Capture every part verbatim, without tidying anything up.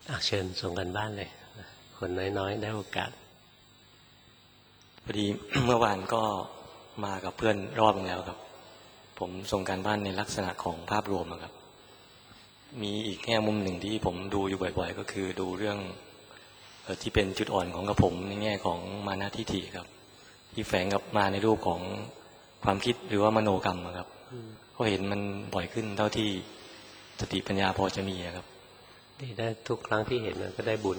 เชิญส่งกันบ้านเลยคนน้อยๆได้โอกาสพอดี เมื่อวานก็มากับเพื่อนรอบนึงแล้วครับผมส่งการบ้านในลักษณะของภาพรวมครับมีอีกแง่มุมหนึ่งที่ผมดูอยู่บ่อยๆก็คือดูเรื่องที่เป็นจุดอ่อนของกระผมในแง่ของมานะทิฏฐิครับที่แฝงกับมาในรูปของความคิดหรือว่ามโนกรรมครับก็เห็นมันบ่อยขึ้นเท่าที่สติปัญญาพอจะมีครับดีได้ทุกครั้งที่เห็นมันก็ได้บุญ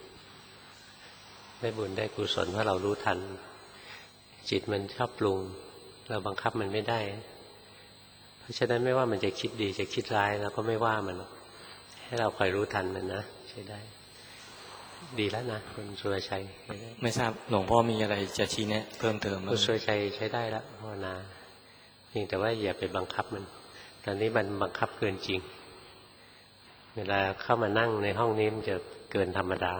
ได้บุญได้กุศลว่าเรารู้ทันจิตมันชอบปรุงเราบังคับมันไม่ได้เพราะฉะนั้นไม่ว่ามันจะคิดดีจะคิดร้ายเราก็ไม่ว่ามันให้เราคอยรู้ทันมันนะใช้ได้ดีแล้วนะคุณสุรชัยไม่ทราบหลวงพ่อมีอะไรจะชี้แนะเพิ่มเติมคุณสุรชัยใช้ได้แล้วภาวนาเพียงแต่ว่าอย่าไปบังคับมันตอนนี้มันบังคับเกินจริงเวลาเข้ามานั่งในห้องนี้มันจะเกินธรรมดา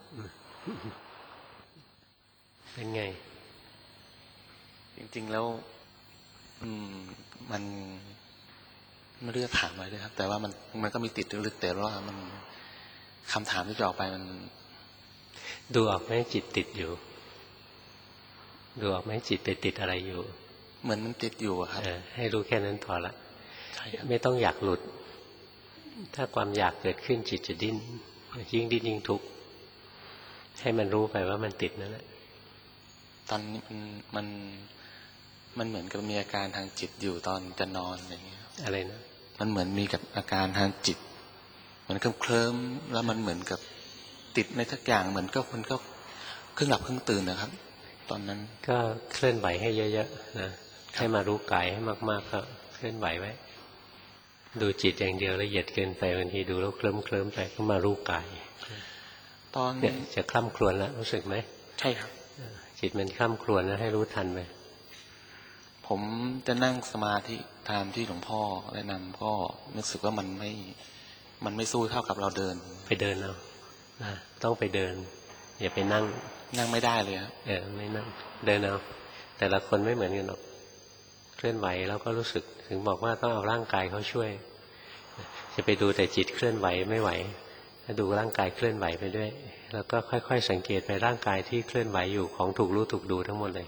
เป็นไงจริงๆแล้วอืมมันไม่รู้จะถามอะไรเลยครับแต่ว่ามันมันก็มีติดลึกๆแต่ว่ามันคำถามที่จะออกไปมันดูออกไหมจิตติดอยู่ดูออกไหมจิตไปติดอะไรอยู่เหมือนมันติดอยู่ครับให้รู้แค่นั้นพอละใช่ครับไม่ต้องอยากหลุดถ้าความอยากเกิดขึ้นจิตจะดิ้นยิ่งดิ้นยิ่งทุกข์ให้มันรู้ไปว่ามันติดนั่นแหละตอนนี้มันมันมันเหมือนกับมีอาการทางจิตอยู่ตอนจะนอนอย่างเงี้ยอะไรนะมันเหมือนมีกับอาการทางจิตมันเคลิ้มๆแล้วมันเหมือนกับติดในทักอย่างเหมือนก็มันก็ครึ่งหลับครึ่งตื่นนะครับตอนนั้นก็เคลื่อนไหวให้เยอะๆนะให้มารู้กายให้มากๆก็เคลื่อนไหวไว้ดูจิตอย่างเดียวละเอียดเกินไปบางทีดูแล้วเคลิ้มเคลิ้มไปก็มารู้กายตอนเนี่ยจะคล่ำครวญแล้วรู้สึกไหมใช่ครับจิตมันคล่ำครวญแล้วให้รู้ทันไปผมจะนั่งสมาธิตามที่หลวงพ่อแนะนำก็รู้สึกว่ามันไม่มันไม่สู้เท่ากับเราเดินไปเดินเอานะต้องไปเดินอย่าไปนั่งนั่งไม่ได้เลยครับเออไม่นั่งเดินเอาแต่ละคนไม่เหมือนกันหรอกเคลื่อนไหวแล้วก็รู้สึกถึงบอกว่าต้องเอาร่างกายเขาช่วยจะไปดูแต่จิตเคลื่อนไหวไม่ไหวถ้าดูร่างกายเคลื่อนไหวไปด้วยแล้วก็ค่อยๆสังเกตไปร่างกายที่เคลื่อนไหวอยู่ของถูกรู้ถูกดูทั้งหมดเลย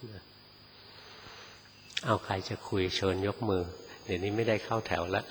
เอาใครจะคุยเชิญยกมือเดี๋ยวนี้ไม่ได้เข้าแถวแล้ว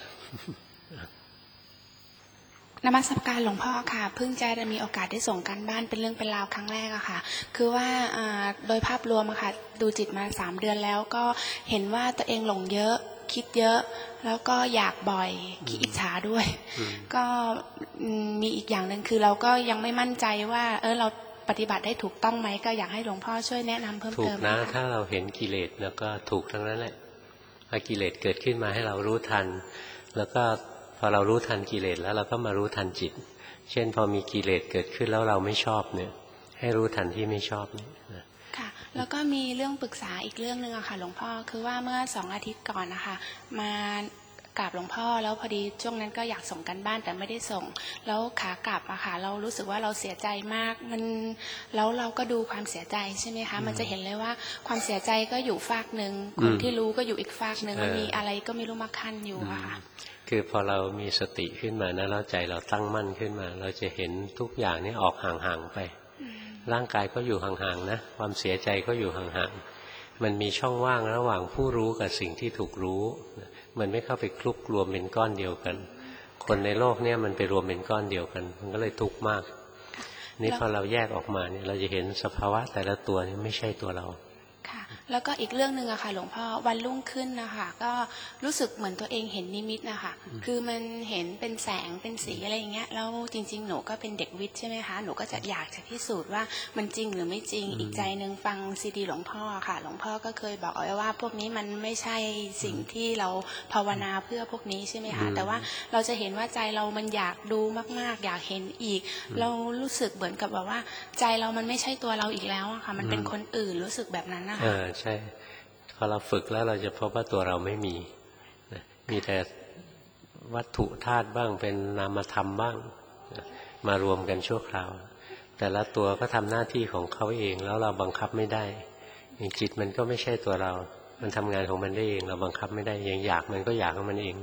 นมัสการหลวงพ่อค่ะเพิ่งจะได้มีโอกาสได้ส่งการบ้านเป็นเรื่องเป็นราวครั้งแรกอะค่ะคือว่าโดยภาพรวมอะค่ะดูจิตมาสามเดือนแล้วก็เห็นว่าตัวเองหลงเยอะคิดเยอะแล้วก็อยากบ่อยขี้อิจฉาด้วยก็มีอีกอย่างหนึ่งคือเราก็ยังไม่มั่นใจว่าเออเราปฏิบัติได้ถูกต้องไหมก็อยากให้หลวงพ่อช่วยแนะนำเพิ่มเติมถูกนะถ้าเราเห็นกิเลสแล้วก็ถูกทั้งนั้นแหละพอกิเลสเกิดขึ้นมาให้เรารู้ทันแล้วก็พอเรารู้ทันกิเลสแล้วเราก็มารู้ทันจิตเช่นพอมีกิเลสเกิดขึ้นแล้วเราไม่ชอบเนี่ยให้รู้ทันที่ไม่ชอบนี่ค่ะแล้วก็มีเรื่องปรึกษาอีกเรื่องนึงอะค่ะหลวงพ่อคือว่าเมื่อสองอาทิตย์ก่อนนะคะมากราบหลวงพ่อแล้วพอดีช่วงนั้นก็อยากส่งกันบ้านแต่ไม่ได้ส่งแล้วขากลับอะค่ะเรารู้สึกว่าเราเสียใจมากมันแล้วเราก็ดูความเสียใจใช่ไหมคะมันจะเห็นเลยว่าความเสียใจก็อยู่ฝากหนึ่งคนที่รู้ก็อยู่อีกฝากหนึ่งมันมีอะไรก็ไม่รู้มาคั่นอยู่อะค่ะคือพอเรามีสติขึ้นมานะแล้วใจเราตั้งมั่นขึ้นมาเราจะเห็นทุกอย่างนี่ออกห่างๆไปร่างกายก็อยู่ห่างๆนะความเสียใจก็อยู่ห่างๆมันมีช่องว่างระหว่างผู้รู้กับสิ่งที่ถูกรู้มันไม่เข้าไปคลุกรวมเป็นก้อนเดียวกันคนในโลกเนี่ยมันไปรวมเป็นก้อนเดียวกันมันก็เลยทุกข์มากนี่พอเราแยกออกมาเนี่ยเราจะเห็นสภาวะแต่ละตัวนี่ไม่ใช่ตัวเราค่ะแล้วก็อีกเรื่องนึงอะค่ะหลวงพ่อวันรุ่งขึ้นนะคะก็รู้สึกเหมือนตัวเองเห็นนิมิตนะคะคือมันเห็นเป็นแสงเป็นสีอะไรอย่างเงี้ยแล้วจริงๆหนูก็เป็นเด็กวิทย์ใช่ไหมคะหนูก็จะอยากจะพิสูจน์ว่ามันจริงหรือไม่จริงอีกใจนึงฟังซีดีหลวงพ่อค่ะหลวงพ่อก็เคยบอกเอาไว้ว่าพวกนี้มันไม่ใช่สิ่งที่เราภาวนาเพื่อพวกนี้ใช่ไหมคะแต่ว่าเราจะเห็นว่าใจเรามันอยากดูมากๆอยากเห็นอีกเรารู้สึกเหมือนกับแบบว่าใจเรามันไม่ใช่ตัวเราอีกแล้วอะค่ะมันเป็นคนอื่นรู้สึกแบบนั้นนะคะเออใช่พอเราฝึกแล้วเราจะพบว่าตัวเราไม่มีมีแต่วัตถุธาตุบ้างเป็นนามธรรมบ้างมารวมกันชั่วคราวแต่ละตัวก็ทำหน้าที่ของเขาเองแล้วเราบังคับไม่ได้อย่างจิตมันก็ไม่ใช่ตัวเรามันทำงานของมันได้เองเราบังคับไม่ได้อย่างอยากมันก็อยากของมันเอง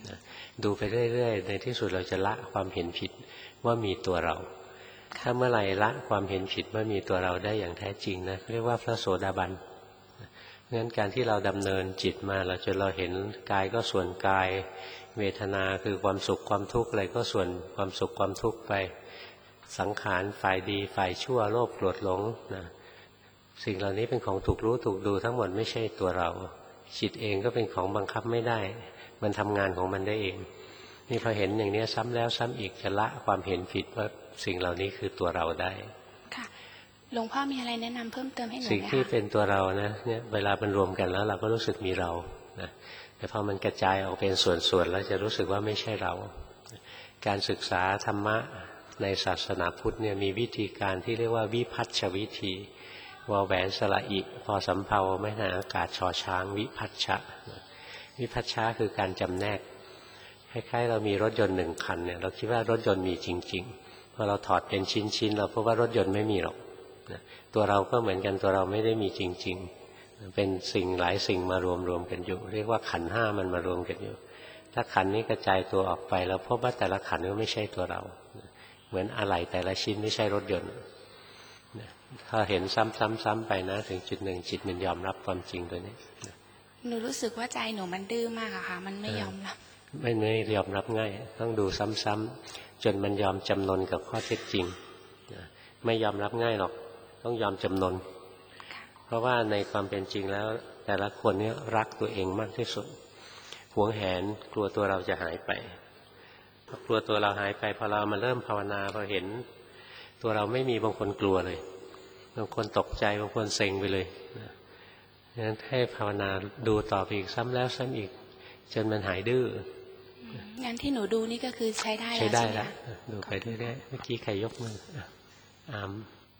นะดูไปเรื่อยๆในที่สุดเราจะละความเห็นผิดว่ามีตัวเราถ้าเมื่อไหร่ละความเห็นผิดว่ามีตัวเราได้อย่างแท้จริงนะเรียกว่าพระโสดาบันงั้นการที่เราดำเนินจิตมาเราจนเราเห็นกายก็ส่วนกายเวทนาคือความสุขความทุกข์อะไรก็ส่วนความสุขความทุกข์ไปสังขารฝ่ายดีฝ่ายชั่วโลภโกรธหลงนะสิ่งเหล่านี้เป็นของถูกรู้ถูกดูทั้งหมดไม่ใช่ตัวเราจิตเองก็เป็นของบังคับไม่ได้มันทำงานของมันได้เองนี่พอเห็นอย่างนี้ซ้ำแล้วซ้ำอีกจะละความเห็นผิดว่าสิ่งเหล่านี้คือตัวเราได้ค่ะหลวงพ่อมีอะไรแนะนำเพิ่มเติมให้หนูไหมคะสิ่งที่เป็นตัวเรานะเนี่ยเวลามันรวมกันแล้วเราก็รู้สึกมีเรานะแต่พอมันกระจายออกเป็นส่วนๆแล้วจะรู้สึกว่าไม่ใช่เราการศึกษาธรรมะในศาสนาพุทธเนี่ยมีวิธีการที่เรียกว่าวิพัชชวิธีวอแหวนสระอิพอสำเภาไม่หาอากาศชอช้างวิพัชชะวิพัชชะคือการจำแนกคล้ายๆเรามีรถยนต์หนึ่งคันเนี่ยเราคิดว่ารถยนต์มีจริงๆพอเราถอดเป็นชิ้นๆเราพบว่ารถยนต์ไม่มีหรอกตัวเราก็เหมือนกันตัวเราไม่ได้มีจริงๆเป็นสิ่งหลายสิ่งมารวมๆกันอยู่เรียกว่าขันธ์ห้ามันมารวมกันอยู่ถ้าขันธ์นี้กระจายตัวออกไปเราพบว่าแต่ละขันธ์ก็ไม่ใช่ตัวเราเหมือนอะไหล่แต่ละชิ้นไม่ใช่รถยนต์ถ้าเห็นซ้ำๆๆไปนะถึงจุดหนึ่งจิตมันยอมรับความจริงตัวนี้หนูรู้สึกว่าใจหนูมันดื้อมากอะค่ะมันไม่ยอมรับไม่ไม่ยอมรับง่ายต้องดูซ้ำๆจนมันยอมจำนนกับข้อเท็จจริงไม่ยอมรับง่ายหรอกต้องยอมจำนนเพราะว่าในความเป็นจริงแล้วแต่ละคนนี้รักตัวเองมากที่สุดหวงแหนกลัวตัวเราจะหายไปพอกลัวตัวเราหายไปพอเรามาเริ่มภาวนาพอเห็นตัวเราไม่มีบางคนกลัวเลยบางคนตกใจบางคนเซ็งไปเลยงั้นให้ภาวนาดูต่อไปอีกซ้ำแล้วซ้ำอีกจนมันหายดื้องั้นที่หนูดูนี่ก็คือใช้ได้แล้วใช่ได้แล้วดูไปเรื่อยๆเมื่อกี้ใครยกมืออาม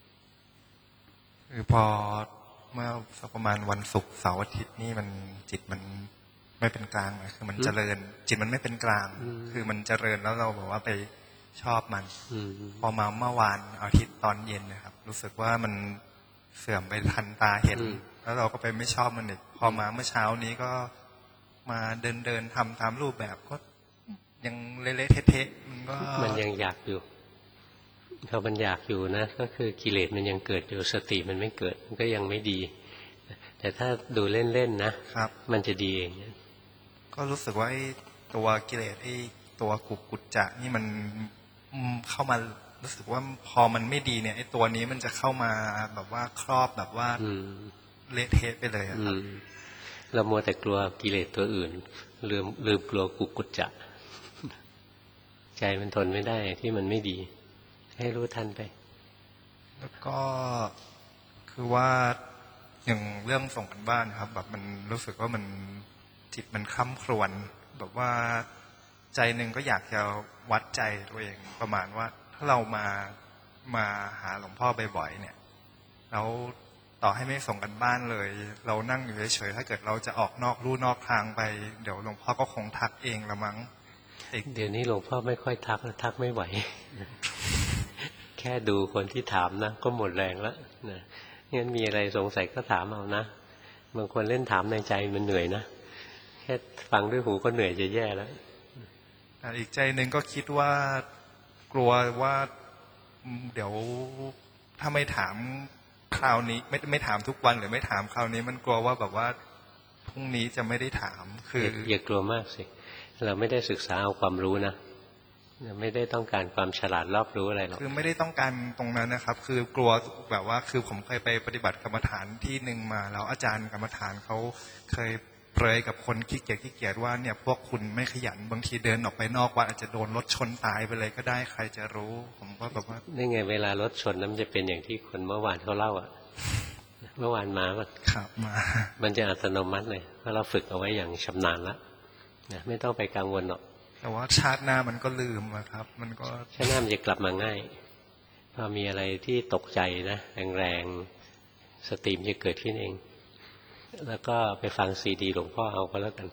คือพอเมื่อสักประมาณวันศุกร์เสาร์อาทิตย์นี่มันจิตมันไม่เป็นกลางคือมันเจริญจิตมันไม่เป็นกลางคือมันเจริญแล้วเราบอกว่าไปชอบมันพอมาเมื่อวานอาทิตย์ตอนเย็นนะครับรู้สึกว่ามันเสื่อมไปทันตาเห็นแล้วเราก็ไปไม่ชอบมันอีกพอมาเมื่อเช้านี้ก็มาเดินเดินทำตามรูปแบบก็ยังเละๆเทะๆมันก็มันยังอยากอยู่พอมันอยากอยู่นะก็คือกิเลสมันยังเกิดอยู่สติมันไม่เกิดมันก็ยังไม่ดีแต่ถ้าดูเล่นๆนะครับมันจะดีเองก็รู้สึกว่าไอ้ตัวกิเลสไอ้ตัวกุกุจจะนี่มันเข้ามารู้สึกว่าพอมันไม่ดีเนี่ยไอ้ตัวนี้มันจะเข้ามาแบบว่าครอบแบบว่าเละเทะไปเลยครับเรามัวแต่กลัวกิเลสตัวอื่นลืมลืมกลัวกุกุจจะใจมันทนไม่ได้ที่มันไม่ดีให้รู้ทันไปแล้วก็คือว่าอย่างเรื่องส่งกันบ้านครับแบบมันรู้สึกว่ามันจิตมันคร่ำครวญแบบว่าใจหนึ่งก็อยากจะวัดใจตัวเองประมาณว่าถ้าเรามามาหาหลวงพ่อบ่อยๆเนี่ยแล้วต่อให้ไม่ส่งกันบ้านเลยเรานั่งอยู่เฉยๆถ้าเกิดเราจะออกนอกลู่นอกทางไปเดี๋ยวหลวงพ่อก็คงทักเองละมั้งเดี๋ยวนี้หลวงพ่อไม่ค่อยทักทักไม่ไหว แค่ดูคนที่ถามนะก็หมดแรงแล้วนะงั้นมีอะไรสงสัยก็ถามเอานะบางคนเล่นถามในใจมันเหนื่อยนะแค่ฟังด้วยหูก็เหนื่อยจะแย่แล้วอีกใจหนึ่งก็คิดว่ากลัวว่าเดี๋ยวถ้าไม่ถามคราวนี้ไม่ไม่ถามทุกวันหรือไม่ถามคราวนี้มันกลัวว่าแบบว่าพรุ่งนี้จะไม่ได้ถามคืออย่ากลัวมากสิเราไม่ได้ศึกษาเอาความรู้นะไม่ได้ต้องการความฉลาดรอบรู้อะไรหรอกคือไม่ได้ต้องการตรงนั้นนะครับคือกลัวแบบว่าคือผมเคยไปปฏิบัติกรรมฐานที่หนึ่งมาแล้วอาจารย์กรรมฐานเขาเคยเปรยกับคนขี้เกียจขี้เกียจว่าเนี่ยพวกคุณไม่ขยันบางทีเดินออกไปนอกวัดอาจจะโดนรถชนตายไปเลยก็ได้ใครจะรู้ผมก็แบบว่านี่ไงเวลารถชนนั้นจะเป็นอย่างที่คนเมื่อวานเขาเล่าอ่ะเมื่อวานมาว่าครับมามันจะอัตโนมัติเลยเพราะเราฝึกเอาไว้อย่างชำนาญแล้วนะไม่ต้องไปกังวลหรอกแต่ว่าชาติหน้ามันก็ลืมครับมันก็ชาติหน้ามันจะกลับมาง่ายพอมีอะไรที่ตกใจนะแรงๆสติมจะเกิดขึ้นเองแล้วก็ไปฟังซีดีหลวงพ่อเอาก็แล้วกัน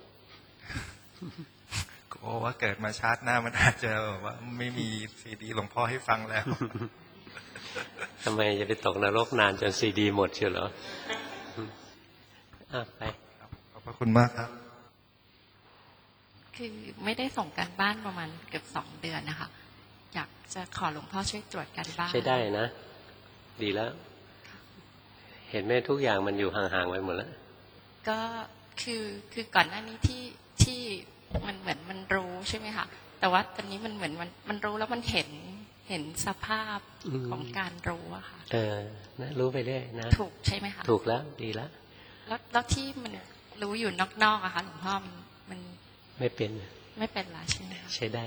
ก็ว่าเกิดมาชาติหน้ามันอาจจะแบบว่าไม่มีซีดีหลวงพ่อให้ฟังแล้วทำไมจะไปตกนรกนานจนซีดีหมดเชียวเหรออ่ะไปขอบพระคุณมากครับคคือไม่ได้ส่งการบ้านประมาณเกือบสองเดือนนะคะอยากจะขอหลวงพ่อช่วยตรวจการบ้านใช่ได้นะดีแล้วเห็นไหมทุกอย่างมันอยู่ห่างๆไปหมดแล้วก็คือคือก่อนหน้านี้ที่ที่มันเหมือนมันรู้ใช่ไหมคะแต่ว่าตอนนี้มันเหมือนมันมันรู้แล้วมันเห็นเห็นสภาพของการรู้อะค่ะเออนะรู้ไปเรื่อยนะถูกใช่ไหมคะถูกแล้วดีแล้วแล้วแล้วที่มันรู้อยู่นอกๆอะค่ะหลวงพ่อมันมันไม่เป็นไม่เป็นละใช่ไหมคะใช้ได้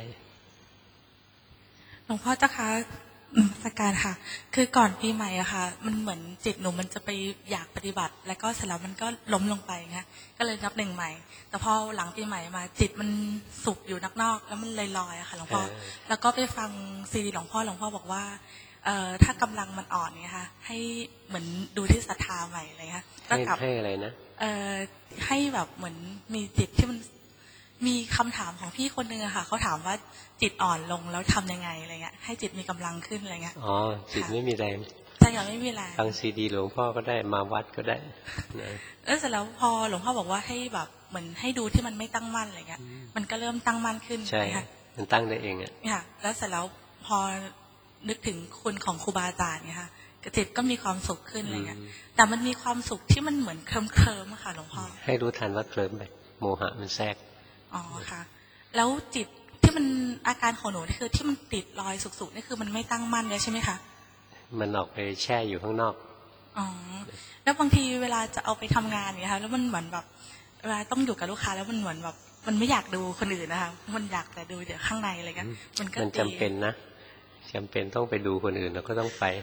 หลวงพ่อเจ้าคะสักการค่ะคือก่อนปีใหม่อะค่ะมันเหมือนจิตหนูมันจะไปอยากปฏิบัติแล้วก็เสร็จแล้วมันก็ล้มลงไปไงก็เลยนับหนึ่งใหม่แต่พอหลังปีใหม่มาจิตมันสุกอยู่นอกๆแล้วมันลอยๆอะค่ะหลวงพ่อแล้วก็ไปฟังซีดีหลวงพ่อหลวงพ่อบอกว่าเอ่อถ้ากำลังมันอ่อนไงคะให้เหมือนดูที่ศรัทธาใหม่อะไรเงี้ยก็กลับให้อะไรนะเอ่อให้แบบเหมือนมีจิตที่มันมีคำถามของพี่คนนึงอะค่ะเขาถามว่าจิตอ่อนลงแล้วทำยังไงอะไรเงี้ยให้จิตมีกำลังขึ้นอะไรเงี้ยอ๋อจิตไม่มีแรงใช่ค่ะไม่มีแรงฟังซีดีหลวงพ่อก็ได้มาวัดก็ได้นะแล้วเสร็จแล้วพอหลวงพ่อบอกว่าให้แบบเหมือนให้ดูที่มันไม่ตั้งมั่นอะไรเงี้ยมันก็เริ่มตั้งมั่นขึ้นใช่ค่ะมันตั้งได้เองอ่ะค่ะแล้วเสร็จแล้วพอนึกถึงคุณของครูบาอาจารย์เนี่ยค่ะจิตก็มีความสุขขึ้นอะไรเงี้ยแต่มันมีความสุขที่มันเหมือนเคลิ้มเคลิ้มค่ะหลวงพ่อให้รู้ทันว่าเคลิ้มไปโมหะมันแทรกอ๋อค่ะแล้วจิตที่มันอาการของหนูนี่คือที่มันติดรอยสุกๆนี่คือมันไม่ตั้งมั่นเลยใช่ไหมคะมันออกไปแช่อยู่ข้างนอกอ๋อแล้วบางทีเวลาจะเอาไปทำงานเนี่ยค่ะแล้วมันเหมือนแบบเวลาต้องอยู่กับลูกค้าแล้วมันเหมือนแบบมันไม่อยากดูคนอื่นนะคะมันอยากแต่ดูแต่ข้างในอะไรกันมันก็มันจำเป็นนะจำเป็นต้องไปดูคนอื่นเราก็ต้องไป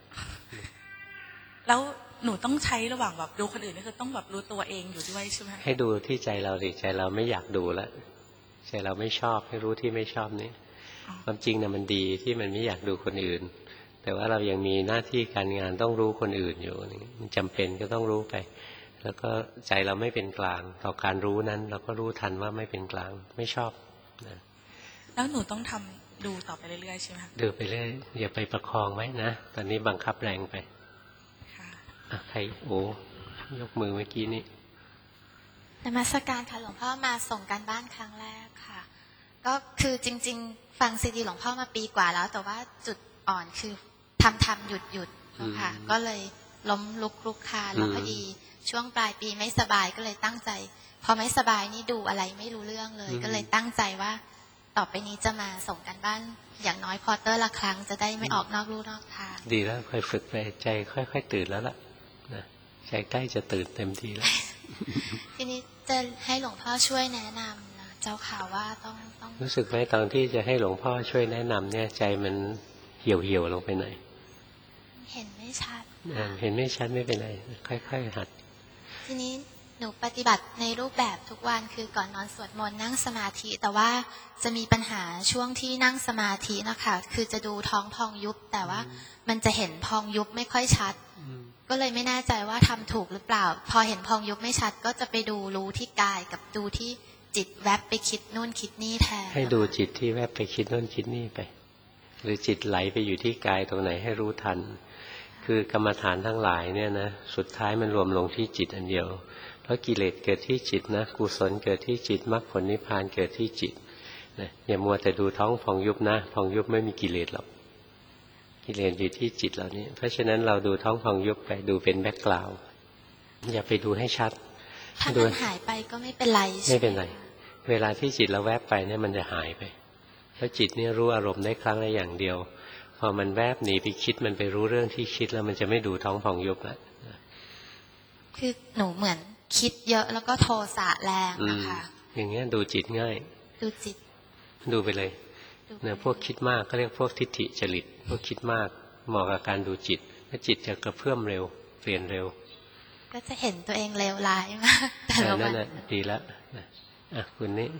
แล้วหนูต้องใช้ระหว่างแบบดูคนอื่นนี่คือต้องแบบรู้ตัวเองอยู่ด้วยใช่ไหมให้ดูที่ใจเราดิใจเราไม่อยากดูแล้วใจเราไม่ชอบให้รู้ที่ไม่ชอบนี้ความจริงนะมันดีที่มันไม่อยากดูคนอื่นแต่ว่าเรายังมีหน้าที่การงานต้องรู้คนอื่นอยู่มันจำเป็นก็ต้องรู้ไปแล้วก็ใจเราไม่เป็นกลางต่อการรู้นั้นเราก็รู้ทันว่าไม่เป็นกลางไม่ชอบนะแล้วหนูต้องทำดูต่อไปเรื่อยๆใช่ไหมดูไปเรื่อยอย่าไปประคองไว้นะตอนนี้บังคับแรงไปค่ะใครโอ้ยกมือเมื่อกี้นี้นมัสการค่ะหลวงพ่อมาส่งการบ้านครั้งแรกค่ะก็คือจริงๆฟังซีดีหลวงพ่อมาปีกว่าแล้วแต่ว่าจุดอ่อนคือทำทำหยุดหยุดค่ะก็เลยล้มลุกลุกคานแล้วพอดีช่วงปลายปีไม่สบายก็เลยตั้งใจพอไม่สบายนี่ดูอะไรไม่รู้เรื่องเลยก็เลยตั้งใจว่าต่อไปนี้จะมาส่งการบ้านอย่างน้อยควอเตอร์ละครั้งจะได้ไม่ออกนอกลู่นอกทางดีแล้วค่อยฝึกไปใจค่อยๆตื่นแล้วล่ะนะใจใกล้จะตื่นเต็มทีแล้วทีนี้จะให้หลวงพ่อช่วยแนะนำนะเจ้าค่ะว่าต้องต้องรู้สึกไหมตอนที่จะให้หลวงพ่อช่วยแนะนำเนี่ยใจมันเหี่ยวเหี่ยวลงไปหน่อยเห็นไม่ชัดเห็นไม่ชัดไม่เป็นไรค่อยๆหัดทีนี้หนูปฏิบัติในรูปแบบทุกวันคือก่อนนอนสวดมนต์นั่งสมาธิแต่ว่าจะมีปัญหาช่วงที่นั่งสมาธินะคะคือจะดูท้องพองยุบแต่ว่ามันจะเห็นพองยุบไม่ค่อยชัดก็เลยไม่แน่ใจว่าทำถูกหรือเปล่าพอเห็นพองยุบไม่ชัดก็จะไปดูรู้ที่กายกับดูที่จิตแวบไปคิดนู่นคิดนี่แทนให้ดูจิตที่แวบไปคิดนู่นคิดนี่ไปหรือจิตไหลไปอยู่ที่กายตรงไหนให้รู้ทันคือกรรมฐานทั้งหลายเนี่ยนะสุดท้ายมันรวมลงที่จิตอันเดียวเพราะกิเลสเกิดที่จิตนะกุศลเกิดที่จิตมรรคผลนิพพานเกิดที่จิตนะอย่ามัวแต่ดูท้องพองยุบนะพองยุบไม่มีกิเลสหรอกกิเลสอยู่ที่จิตเหล่านี้เพราะฉะนั้นเราดูท้องพองยุบไปดูเป็นแบ็คกราวด์อย่าไปดูให้ชัดถ้ามันหายไปก็ไม่เป็นไรไม่เป็นไรเวลาที่จิตเราแวบไปเนี่ยมันจะหายไปเพราะจิตเนี่ยรู้อารมณ์ได้ครั้งละอย่างเดียวพอมันแวบหนีไปคิดมันไปรู้เรื่องที่คิดแล้วมันจะไม่ดูท้องพองยุบแล้วคือหนูเหมือนคิดเยอะแล้วก็โทสะแรงนะคะอย่างเงี้ยดูจิตง่ายดูจิตดูไปเลยเนี่ยพวกคิดมากก็เรียกพวกทิฏฐิจริตพวกคิดมากเหมาะกับการดูจิตเพราะจิตจะกระเพื่อมเร็วเปลี่ยนเร็วก็จะเห็นตัวเองเลวร้ายมากแต่ละวันนั่นดีแล้วอ่ะคุณนี่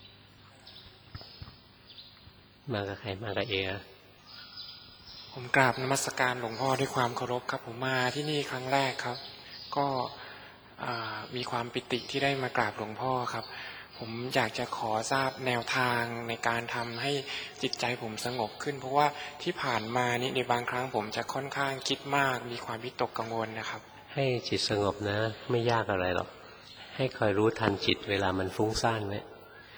มากับใครมากับเอผมกราบนมัสการหลวงพ่อด้วยความเคารพครับผมมาที่นี่ครั้งแรกครับก็มีความปิติที่ได้มากราบหลวงพ่อครับผมอยากจะขอทราบแนวทางในการทำให้จิตใจผมสงบขึ้นเพราะว่าที่ผ่านมานี้ในบางครั้งผมจะค่อนข้างคิดมากมีความวิตกกังวลนะครับให้จิตสงบนะไม่ยากอะไรหรอกให้คอยรู้ทันจิตเวลามันฟุ้งซ่านไว้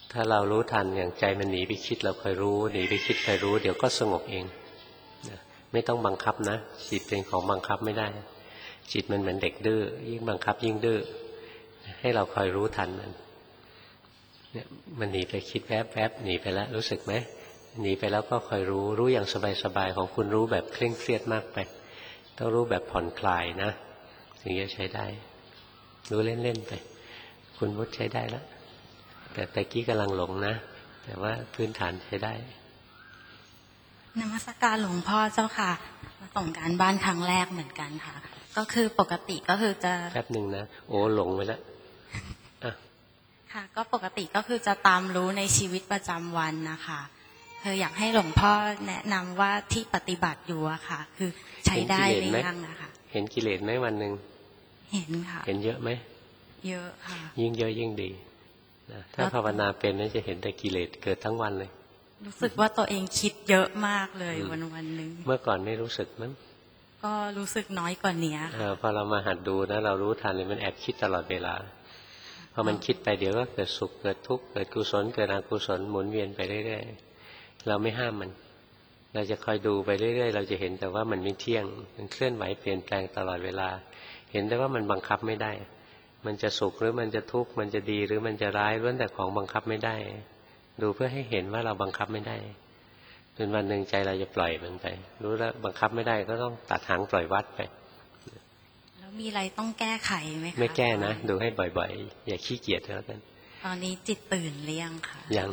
ถ้าเรารู้ทันอย่างใจมันหนีไปคิดเราคอยรู้หนีไปคิดคอยรู้เดี๋ยวก็สงบเองไม่ต้องบังคับนะจิตเป็นของบังคับไม่ได้จิตมันเหมือนเด็กดื้อยิ่งบังคับยิ่งดื้อให้เราคอยรู้ทันมันเนี่ยมันหนีไปคิดแวบแวบหนีไปแล้วรู้สึกไหมหนีไปแล้วก็คอยรู้รู้อย่างสบายๆของคุณรู้แบบเคร่งเครียดมากไปต้องรู้แบบผ่อนคลายนะถึงจะใช้ได้รู้เล่นๆไปคุณวุฒิใช้ได้แล้วแต่ตะกี้กำลังหลงนะแต่ว่าพื้นฐานใช้ได้นมัสการหลวงพ่อเจ้าค่ะมาส่งการบ้านครั้งแรกเหมือนกันค่ะก็คือปกติก็คือจะแป๊บหนึ่งนะโอ้หลงไปแล้วค่ะก็ปกติก็คือจะตามรู้ในชีวิตประจำวันนะคะคืออยากให้หลวงพ่อแนะนำว่าที่ปฏิบัติอยู่อะค่ะคือใช้ได้หรือยังนะคะเห็นกิเลสไหมวันหนึ่งเห็นค่ะเห็นเยอะไหมเยอะค่ะยิ่งเยอะยิ่งดีนะถ้าภาวนาเป็นน่าจะเห็นแต่กิเลสเกิดทั้งวันเลยรู้สึกว่าตัวเองคิดเยอะมากเลยวันวันหนึ่งเมื่อก่อนไม่รู้สึกมั้งก็รู้สึกน้อยกว่านี้ค่ะพอเรามาหัดดูนะเรารู้ทันเลยมันแอบคิดตลอดเวลาพอมันคิดไปเดี๋ยวก็เกิดสุขเกิดทุกข์เกิดกุศลเกิดอกุศลหมุนเวียนไปเรื่อยๆเราไม่ห้ามมันเราจะคอยดูไปเรื่อยๆเราจะเห็นแต่ว่ามันไม่เที่ยงมันเคลื่อนไหวเปลี่ยนแปลงตลอดเวลาเห็นได้ว่ามันบังคับไม่ได้มันจะสุขหรือมันจะทุกข์มันจะดีหรือมันจะร้ายล้วนแต่ของบังคับไม่ได้ดูเพื่อให้เห็นว่าเราบังคับไม่ได้จนวันหนึ่งใจเราจะปล่อยมันไปรู้แล้วบังคับไม่ได้ก็ต้องตัดหางปล่อยวัดไปแล้วมีอะไรต้องแก้ไขไหมคะไม่แก้นะดูให้บ่อยๆอย่าขี้เกียจแล้วกันตอนนี้จิตตื่นหรือยังคะยัง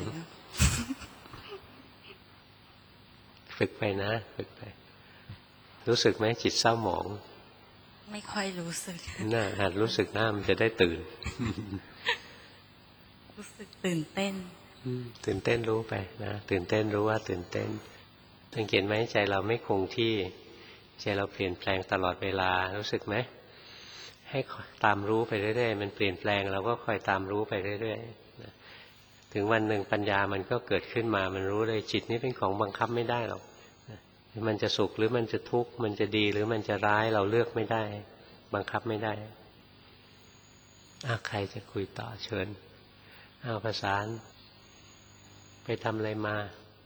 ฝึกไปนะฝึกไปรู้สึกไหมจิตเศร้าหมองไม่ค่อยรู้สึกน่าหัดรู้สึกหน้ามันจะได้ตื่นรู้สึกตื่นเต้นตื่นเต้นรู้ไปนะตื่นเต้นรู้ว่าตื่นเต้นสังเกตไหมใจเราไม่คงที่ใจเราเปลี่ยนแปลงตลอดเวลารู้สึกไหมให้ตามรู้ไปเรื่อยๆมันเปลี่ยนแปลงเราก็คอยตามรู้ไปเรื่อยๆถึงวันหนึ่งปัญญามันก็เกิดขึ้นมามันรู้เลยจิตนี้เป็นของบังคับไม่ได้หรอกมันจะสุขหรือมันจะทุกข์มันจะดีหรือมันจะร้ายเราเลือกไม่ได้บังคับไม่ได้ใครจะคุยต่อเชิญเอาประสานไปทำอะไรมา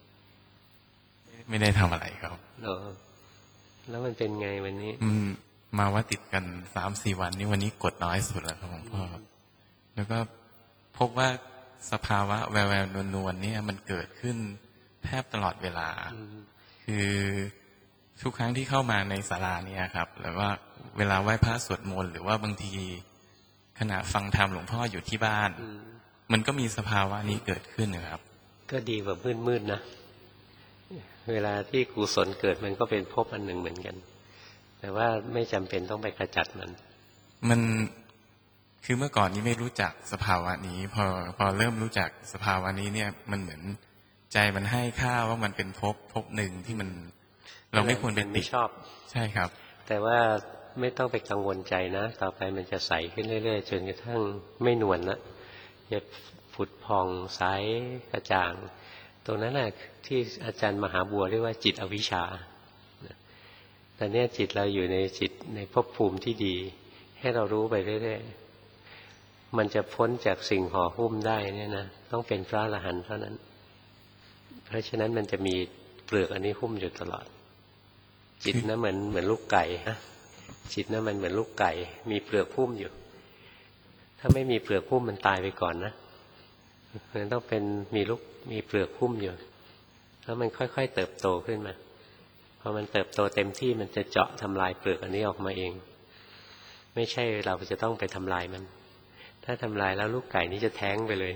ไม่ได้ทำอะไรครับเออแล้วมันเป็นไงวันนี้อืมมาว่าติดกันสามสี่วันนี้วันนี้กดน้อยสุดแล้วครับหลวงพ่อแล้วก็พบว่าสภาวะแววแววนวลๆเนี่ยมันเกิดขึ้นแทบตลอดเวลาคือทุกครั้งที่เข้ามาในศาลาเนี่ยครับแล้วว่าเวลาไหว้พระสวดมนต์หรือว่าบางทีขณะฟังธรรมหลวงพ่ออยู่ที่บ้านมันก็มีสภาวะนี้เกิดขึ้นนะครับก็ดีกว่ามืดๆนะเวลาที่กุศลเกิดมันก็เป็นภพอันหนึ่งเหมือนกันแต่ว่าไม่จำเป็นต้องไปขจัดมันมันคือเมื่อก่อนนี้ไม่รู้จักสภาวะนี้พอพอเริ่มรู้จักสภาวะนี้เนี่ยมันเหมือนใจมันให้ค่าว่ามันเป็นภพภพหนึ่งที่มันเราไม่ควรเป็นไม่ชอบใช่ครับแต่ว่าไม่ต้องไปกังวลใจนะต่อไปมันจะใสขึ้นเรื่อยๆจนกระทั่งไม่นวลละจะผุดพองใสกระจ่างตรงนั้นแหละที่อาจารย์มหาบัวเรียกว่าจิตอวิชชาตอนนี้จิตเราอยู่ในจิตในภพภูมิที่ดีให้เรารู้ไปเรื่อยๆมันจะพ้นจากสิ่งห่อหุ้มได้เนี่ยนะต้องเป็นพระอรหันต์เท่านั้นเพราะฉะนั้นมันจะมีเปลือกอันนี้หุ้มอยู่ตลอดจิตนะเหมือนเหมือนลูกไก่นะจิตนะมันเหมือนลูกไก่มีเปลือกหุ้มอยู่ถ้าไม่มีเปลือกหุ้มมันตายไปก่อนนะมันต้องเป็นมีลูกมีเปลือกหุ้มอยู่แล้วมันค่อยๆเติบโตขึ้นมาพอมันเติบโตเต็มที่มันจะเจาะทำลายเปลือกอันนี้ออกมาเองไม่ใช่เราจะต้องไปทำลายมันถ้าทำลายแล้วลูกไก่นี้จะแท้งไปเลย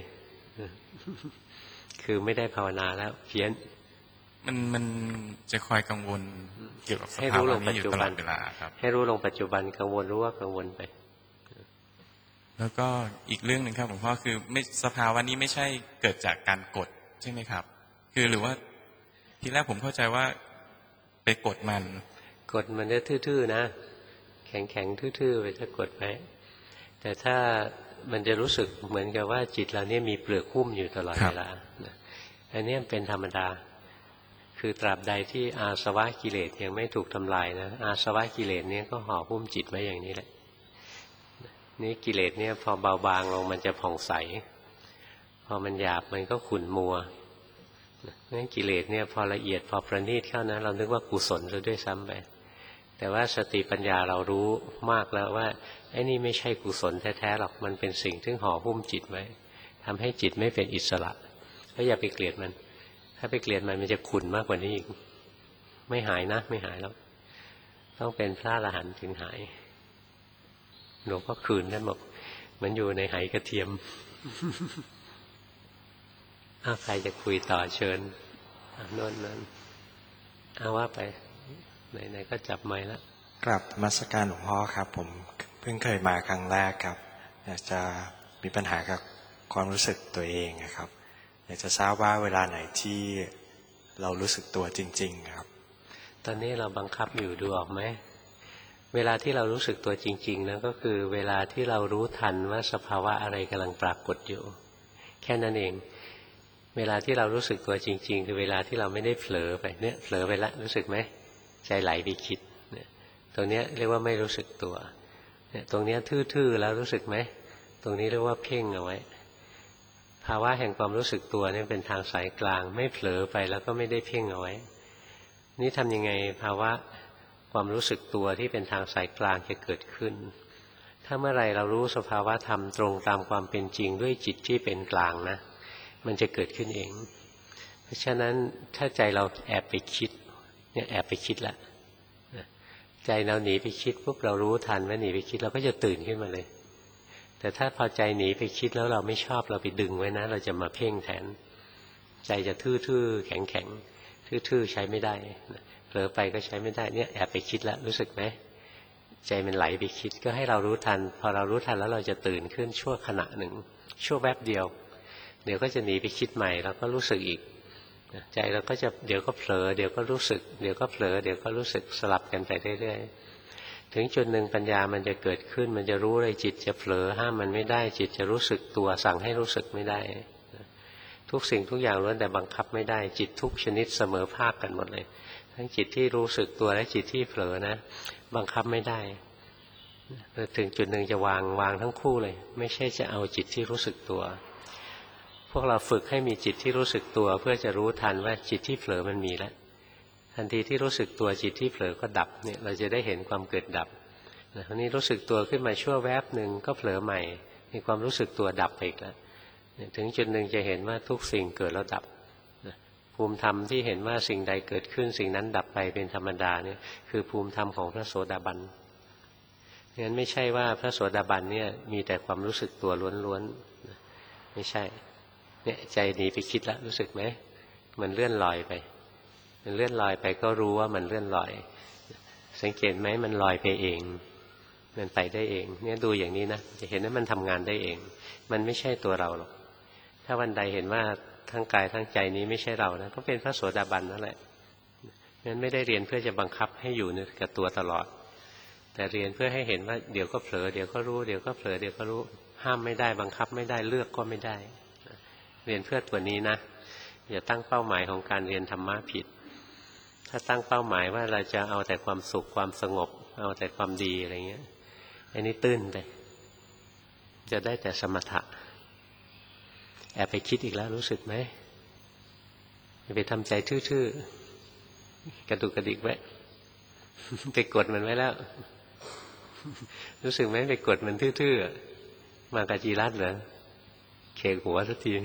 คือไม่ได้ภาวนาแล้วเพี้ยนมันมันจะคอยกังวลเกี่ยวกับสภาวะนี้อยู่ตลอดเวลาครับให้รู้ลงปัจจุบันกังวลรู้ว่ากังวลไปแล้วก็อีกเรื่องหนึ่งครับหลวงพ่อคือไม่สภาวะนี้ไม่ใช่เกิดจากการกดใช่ไหมครับคือหรือว่าทีแรกผมเข้าใจว่าไปกดมันกดมันได้ทื่อๆนะแข็งๆทื่อๆไปถ้ากดไว้แต่ถ้ามันจะรู้สึกเหมือนกับว่าจิตเราเนี่ยมีเปลือกหุ้มอยู่ตลอดเวลาอันนี้เป็นธรรมดาคือตราบใดที่อาสวะกิเลสยังไม่ถูกทำลายนะอาสวะกิเลสเนี่ยก็ห่อหุ้มจิตไว้อย่างนี้แหละนี่กิเลสเนี่ยพอเบาบางลงมันจะผ่องใสพอมันหยาบมันก็ขุ่นมัวงั้นกิเลสเนี่ยพอละเอียดพอประณีตเข้านะเรานึกว่ากุศลซะด้วยซ้ำไปแต่ว่าสติปัญญาเรารู้มากแล้วว่าไอ้นี่ไม่ใช่กุศลแท้ๆหรอกมันเป็นสิ่งที่ห่อหุ้มจิตไว้ทำให้จิตไม่เป็นอิสระก็อย่าไปเกลียดมันถ้าไปเกลียดมันมันจะขุ่นมากกว่านี้อีกไม่หายนะไม่หายแล้วต้องเป็นพระอรหันต์ถึงหายหลวงพ่อคืนนั่นบอกเหมือนอยู่ในไหกระเทียมอ้าวใครจะคุยต่อเชิญโน่นนั่นเอาว่าไปไหนๆก็จับไมค์แล้วกราบนมัสการหลวงพ่อครับผมเพิ่งเคยมาครั้งแรกครับอยากจะมีปัญหากับความรู้สึกตัวเองครับอยากจะทราบว่าเวลาไหนที่เรารู้สึกตัวจริงๆครับตอนนี้เราบังคับอยู่ดูออกไหมเวลาที่เรารู้สึกตัวจริงๆนะก็คือเวลาที่เรารู้ทันว่าสภาวะอะไรกำลังปรากฏอยู่แค่นั้นเองเวลาที่เรารู้สึกตัวจริงๆคือเวลาที่เราไม่ได้เผลอไปเนี่ยเผลอไปแล้วรู้สึกไหมใจไหลไปคิดเนี่ยตรงนี้เรียกว่าไม่รู้สึกตัวเนี่ยตรงนี้ทื่อๆแล้วรู้สึกไหมตรงนี้เรียกว่าเพ่งเอาไว้ภาวะแห่งความรู้สึกตัวนี่เป็นทางสายกลางไม่เผลอไปแล้วก็ไม่ได้เพ่งเอาไว้นี่ทำยังไงภาวะความรู้สึกตัวที่เป็นทางสายกลางจะเกิดขึ้นถ้าเมื่อไรเรารู้สภาวะธรรมตรงตามความเป็นจริงด้วยจิตที่เป็นกลางนะมันจะเกิดขึ้นเองเพราะฉะนั้นถ้าใจเราแอบไปคิดเนี่ยแอบไปคิดแล้วใจเราหนีไปคิดปุ๊บเรารู้ทันว่าหนีไปคิดเราก็จะตื่นขึ้นมาเลยแต่ถ้าพอใจหนีไปคิดแล้วเราไม่ชอบเราไปดึงไว้นะเราจะมาเพ่งแทนใจจะทื่อๆแข็งๆทื่อๆใช้ไม่ได้เผลอไปก็ใช้ไม่ได้เนี่ยแอบไปคิดแล้วรู้สึกไหมใจมันไหลไปคิดก็ให้เรารู้ทันพอเรารู้ทันแล้วเราจะตื่นขึ้นชั่วขณะหนึ่งชั่วแวบเดียวเดี๋ยวก็จะหนีไปคิดใหม่แล้วก็รู้สึกอีกใจเราก็จะเดี๋ยวก็เผลอเดี๋ยวก็รู้สึกเดี๋ยวก็เผลอเดี๋ยวก็รู้สึกสลับกันไปเรื่อยๆถึงจุดหนึ่งปัญญามันจะเกิดขึ้นมันจะรู้เลยจิตจะเผลอห้ามมันไม่ได้จิตจะรู้สึกตัวสั่งให้รู้สึกไม่ได้ทุกสิ่งทุกอย่างล้วนแต่บังคับไม่ได้จิตทุกชนิดเสมอภาคกันหมดเลยทั้งจิตที่รู้สึกตัวและจิตที่เผลอนะบังคับไม่ได้ถึงจุดหนึ่งจะวางวางทั้งคู่เลยไม่ใช่จะเอาจิตที่รู้สึกตัวพวกเราฝึกให้มีจิตที่รู้สึกตัวเพื่อจะรู้ทันว่าจิตที่เผลอมันมีแล้วทันทีที่รู้สึกตัวจิตที่เผลอก็ดับเนี่ยเราจะได้เห็นความเกิดดับนะคราวนี้รู้สึกตัวขึ้นมาชั่วแวบหนึ่งก็เผลอใหม่มีความรู้สึกตัวดับไปอีกแล้วถึงจุดหนึ่งจะเห็นว่าทุกสิ่งเกิดแล้วดับภูมิธรรมที่เห็นว่าสิ่งใดเกิดขึ้นสิ่งนั้นดับไปเป็นธรรมดาเนี่ยคือภูมิธรรมของพระโสดาบันงั้นไม่ใช่ว่าพระโสดาบันเนี่ยมีแต่ความรู้สึกตัวล้วนๆไม่ใช่เนี่ยใจหนีไปคิดแล้วรู้สึกไหมมันเลื่อนลอยไปมันเลื่อนลอยไปก็รู้ว่ามันเลื่อนลอยสังเกตไหมมันลอยไปเองมันไปได้เองเนี่ยดูอย่างนี้นะจะเห็นว่ามันทำงานได้เองมันไม่ใช่ตัวเราหรอกถ้าวันใดเห็นว่าทั้งกายทั้งใจนี้ไม่ใช่เรานะก็เป็นพระโสดาบันนั่นแหละงั้นไม่ได้เรียนเพื่อจะบังคับให้อยู่กับตัวตลอดแต่เรียนเพื่อให้เห็นว่าเดี๋ยวก็เผลอเดี๋ยวก็รู้เดี๋ยวก็เผลอเดี๋ยวก็รู้ห้ามไม่ได้บังคับไม่ได้เลือกก็ไม่ได้เรียนเพื่อตัวนี้นะอย่าตั้งเป้าหมายของการเรียนธรรมะผิดถ้าตั้งเป้าหมายว่าเราจะเอาแต่ความสุขความสงบเอาแต่ความดีอะไรเงี้ยอันนี้ตื้นไปจะได้แต่สมถะแอบไปคิดอีกแล้วรู้สึกไหมไปทำใจทื่อๆกระดุกกระดิกไว้ไปกดมันไว้แล้วรู้สึกไหมไปกดมันทื่อๆมากะจีรัดเหรอเคกหัวสักที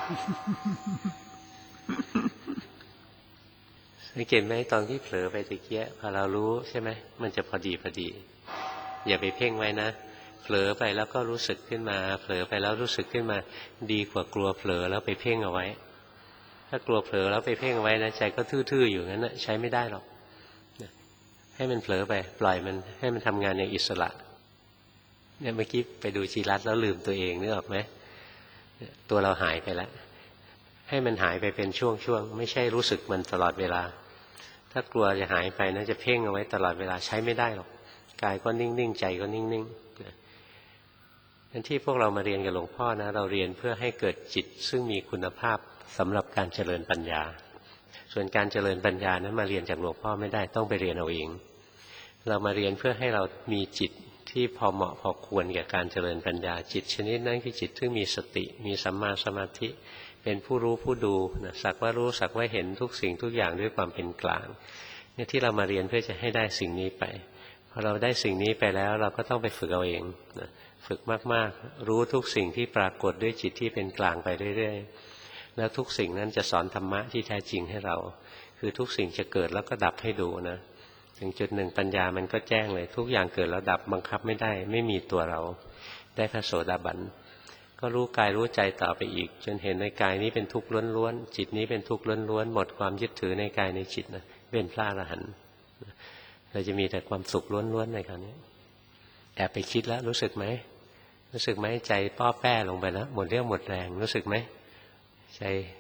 สังเกตไหมตอนที่เผลอไปตะเกียพอเรารู้ใช่ไหมมันจะพอดีพอดีอย่าไปเพ่งไว้นะเผลอไปแล้วก็รู้สึกขึ้นมาเผลอไปแล้วรู้สึกขึ้นมาดีกว่ากลัวเผลอแล้วไปเพ่งเอาไว้ถ้ากลัวเผลอแล้วไปเพ่งเอาไว้นะใจก็ทื่อๆอยู่งั้นนะใช้ไม่ได้หรอกให้มันเผลอไปปล่อยมันให้มันทำงานอย่างอิสระเนี่ยเมื่อกี้ไปดูจีรัตแล้วลืมตัวเองนึกออกไหมตัวเราหายไปแล้วให้มันหายไปเป็นช่วงๆไม่ใช่รู้สึกมันตลอดเวลาถ้ากลัวจะหายไปนะจะเพ่งเอาไว้ตลอดเวลาใช้ไม่ได้หรอกกายก็นิ่งๆใจก็นิ่งๆนั่นที่พวกเรามาเรียนกับหลวงพ่อนะเราเรียนเพื่อให้เกิดจิตซึ่งมีคุณภาพสำหรับการเจริญปัญญาส่วนการเจริญปัญญานั้นมาเรียนจากหลวงพ่อไม่ได้ต้องไปเรียนเอาเองเรามาเรียนเพื่อให้เรามีจิตทที่พอเหมาะพอควรแก่การเจริญปัญญาจิตชนิดนั้นคือจิตที่มีสติมีสัมมาสมาธิเป็นผู้รู้ผู้ดูนะสักว่ารู้สักว่าเห็นทุกสิ่งทุกอย่างด้วยความเป็นกลางเนี่ยที่เรามาเรียนเพื่อจะให้ได้สิ่งนี้ไปพอเราได้สิ่งนี้ไปแล้วเราก็ต้องไปฝึกเอาเองนะฝึกมากๆรู้ทุกสิ่งที่ปรากฏด้วยจิตที่เป็นกลางไปเรื่อยๆแล้วทุกสิ่งนั้นจะสอนธรรมะที่แท้จริงให้เราคือทุกสิ่งจะเกิดแล้วก็ดับให้ดูนะถึงจุดหนึ่งปัญญามันก็แจ้งเลยทุกอย่างเกิดแล้วดับบังคับไม่ได้ไม่มีตัวเราได้พระโสดาบันก็รู้กายรู้ใจต่อไปอีกจนเห็นในกายนี้เป็นทุกข์ล้วนๆจิตนี้เป็นทุกข์ล้วนๆหมดความยึดถือในกายในจิตนะเป็นพระอรหันต์เราจะมีแต่ความสุขล้วนๆในคราวนี้แอบไปคิดแล้วรู้สึกไหมรู้สึกไหมใจป้อแป้ลงไปแล้วหมดเรี่ยวหมดแรงรู้สึกไหมใจ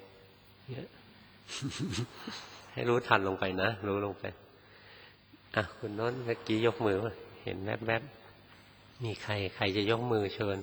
ให้รู้ทันลงไปนะรู้ลงไปอ่ะคุณโน้นเมื่อกี้ยกมือเห็นแวบๆมีใครใครจะยกมือเชิญ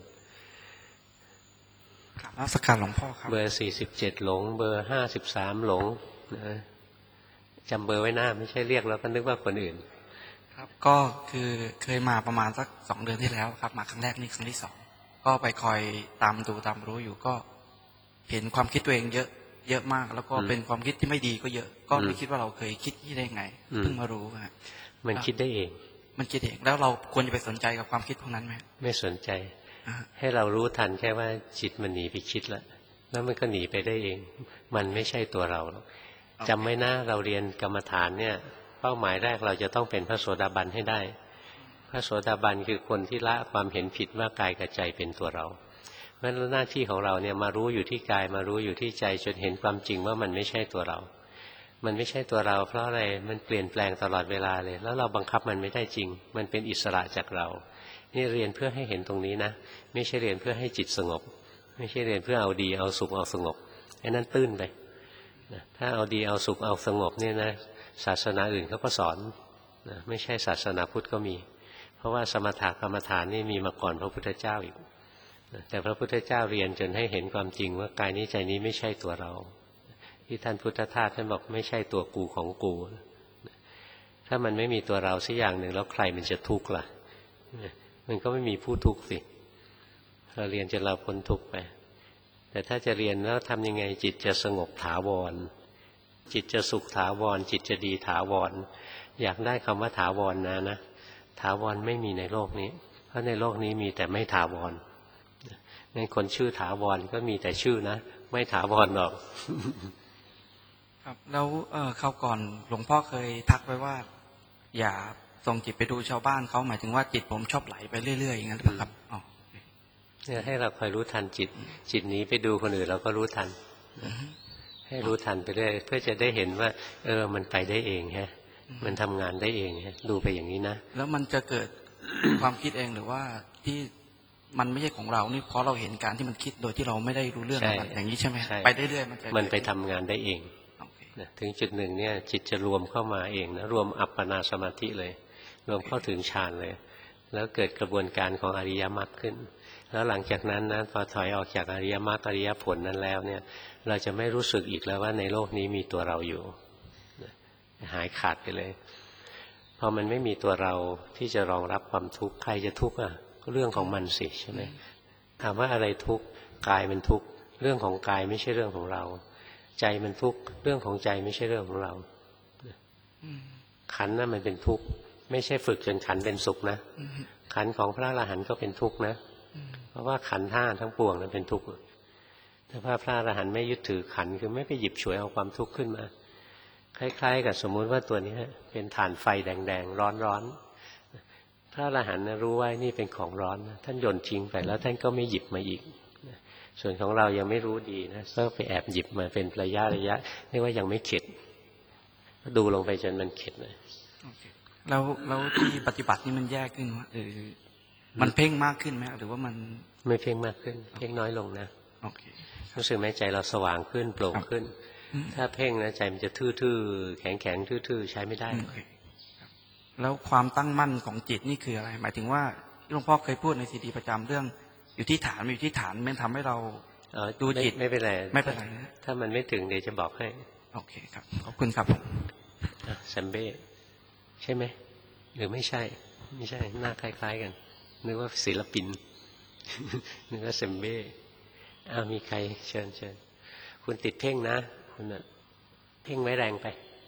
กราบนมัสการหลวงพ่อครับเบอร์สี่สิบเจ็ดหลงเบอร์ห้าสิบสามหลงนะจำเบอร์ไว้หน้าไม่ใช่เรียกแล้วก็นึกว่าคนอื่นครับก็คือเคยมาประมาณสักสองเดือนที่แล้วครับมาครั้งแรกนี่ครั้งที่สองก็ไปคอยตามดูตามรู้อยู่ก็เห็นความคิดตัวเองเยอะเยอะมากแล้วก็เป็นความคิดที่ไม่ดีก็เยอะก็ไม่คิดว่าเราเคยคิดที่ได้ไงเพิ่งมารู้ฮะมันคิดได้เองมันคิดเองแล้วเราควรจะไปสนใจกับความคิดพวกนั้นไหมไม่สนใจให้เรารู้ทันแค่ว่าจิตมันหนีไปคิดแล้วแล้วมันก็หนีไปได้เองมันไม่ใช่ตัวเราจำไว้นะเราเรียนกรรมฐานเนี่ยเป้าหมายแรกเราจะต้องเป็นพระโสดาบันให้ได้พระโสดาบันคือคนที่ละความเห็นผิดว่ากายกับใจเป็นตัวเราเพราะฉะนั้นหน้าที่ของเราเนี่ยมารู้อยู่ที่กายมารู้อยู่ที่ใจจนเห็นความจริงว่ามันไม่ใช่ตัวเรามันไม่ใช่ตัวเราเพราะอะไรมันเปลี่ยนแปลงตลอดเวลาเลยแล้วเราบังคับมันไม่ได้จริงมันเป็นอิสระจากเรานี่เรียนเพื่อให้เห็นตรงนี้นะไม่ใช่เรียนเพื่อให้จิตสงบไม่ใช่เรียนเพื่อเอาดีเอาสุขเอาสงบไอ้นั่นตื้นไปถ้าเอาดีเอาสุขเอาสงบเนี่ยนะศาสนาอื่นเขาก็สอนนะไม่ใช่ศาสนาพุทธก็มีเพราะว่าสมถะกรรมฐานนี่มีมาก่อนพระพุทธเจ้าอีกแต่พระพุทธเจ้าเรียนจนให้เห็นความจริงว่ากายนี้ใจนี้ไม่ใช่ตัวเราที่ท่านพุทธทาสท่านบอกไม่ใช่ตัวกูของกูถ้ามันไม่มีตัวเราสักอย่างหนึ่งแล้วใครมันจะทุกข์ล่ะมันก็ไม่มีผู้ทุกข์สิเราเรียนจนเราพ้นทุกข์ไปแต่ถ้าจะเรียนแล้วทำยังไงจิตจะสงบถาวรจิตจะสุขถาวรจิตจะดีถาวรอยากได้คำว่าถาวรนะนะถาวรไม่มีในโลกนี้เพราะในโลกนี้มีแต่ไม่ถาวรในคนชื่อถาวรก็มีแต่ชื่อนะไม่ถาวรหรอกครับแล้วเออคราวก่อนหลวงพ่อเคยทักไว้ว่าอย่าส่งจิตไปดูชาวบ้านเขาหมายถึงว่าจิตผมชอบไหลไปเรื่อยๆอย่างนั้นหรือเปล่าครับอ๋อเนี่ยให้เราคอยรู้ทันจิตจิตนี้ไปดูคนอื่นเราก็รู้ทันให้รู้ทันไปเรื่อยเพื่อจะได้เห็นว่าเออมันไปได้เองฮะมันทำงานได้เองฮะดูไปอย่างนี้นะแล้วมันจะเกิดความคิดเองหรือว่าที่มันไม่ใช่ของเรานี่เพราะเราเห็นการที่มันคิดโดยที่เราไม่ได้รู้เรื่องอะไรอย่างนี้ใช่ไหมไปเรื่อยๆมันจะมันไปทำงานได้เองถึงจุดหนึ่งเนี่ยจิตจะรวมเข้ามาเองนะรวมอัปปนาสมาธิเลยรวมเข้าถึงฌานเลยแล้วเกิดกระบวนการของอริยมรรคขึ้นแล้วหลังจากนั้นนะพอถอยออกจากอริยมรรคอริยผลนั้นแล้วเนี่ยเราจะไม่รู้สึกอีกแล้วว่าในโลกนี้มีตัวเราอยู่หายขาดไปเลยพอมันไม่มีตัวเราที่จะรองรับความทุกข์ใครจะทุกข์อ่ะก็เรื่องของมันสิใช่ไหมถามว่าอะไรทุกข์กายมันทุกข์เรื่องของกายไม่ใช่เรื่องของเราใจมันทุกข์เรื่องของใจไม่ใช่เรื่องของเราขันธ์น่ะมันเป็นทุกข์ไม่ใช่ฝึกจนขันธ์เป็นสุขนะขันธ์ของพระอรหันต์ก็เป็นทุกข์นะเพราะว่าขันธ์ห้าทั้งปวงนั้นเป็นทุกข์แต่ว่าพระอรหันต์ไม่ยึดถือขันธ์คือไม่ไปหยิบฉวยเอาความทุกข์ขึ้นมาคล้ายๆกับสมมุติว่าตัวนี้เป็นถ่านไฟแดงๆร้อนๆพระอรหันต์รู้ว่านี่เป็นของร้อนท่านโยนทิ้งไปแล้วท่านก็ไม่หยิบมาอีกส่วนของเรายังไม่รู้ดีนะก็ไปแอบหยิบมาเป็นระยะระยะเรียกว่ายังไม่เข็ดดูลงไปจนมันเข็ดเลยแล้วแล้วที่ปฏิบัตินี่มันแย่ขึ้นวะเออมันเพ่งมากขึ้นไหมหรือว่ามันไม่เพ่งมากขึ้นเพ่งน้อยลงนะโอเครู้สึกไหมใจเราสว่างขึ้นโปร่งขึ้นถ้าเพ่งนะใจมันจะทื่อๆแข็งๆทื่อๆใช้ไม่ได้แล้วความตั้งมั่นของจิตนี่คืออะไรหมายถึงว่าหลวงพ่อเคยพูดในซีดีประจำเรื่องอยู่ที่ฐานอยู่ที่ฐานมันทำให้เราดูจิตไม่เป็นไรไม่เป็นไรถ้ามันไม่ถึงเดี๋ยวจะบอกให้โอเคครับขอบคุณครับซัมเบ้ใช่ไหมหรือไม่ใช่ไม่ใช่หน้าคล้ายๆกันนึกว่าศิลปิน นึกว่าเซมเบ้อ้าวมีใครเชิญเชิญคุณติดเพ่งนะคุณน่ะเพ่งไว้แรงไป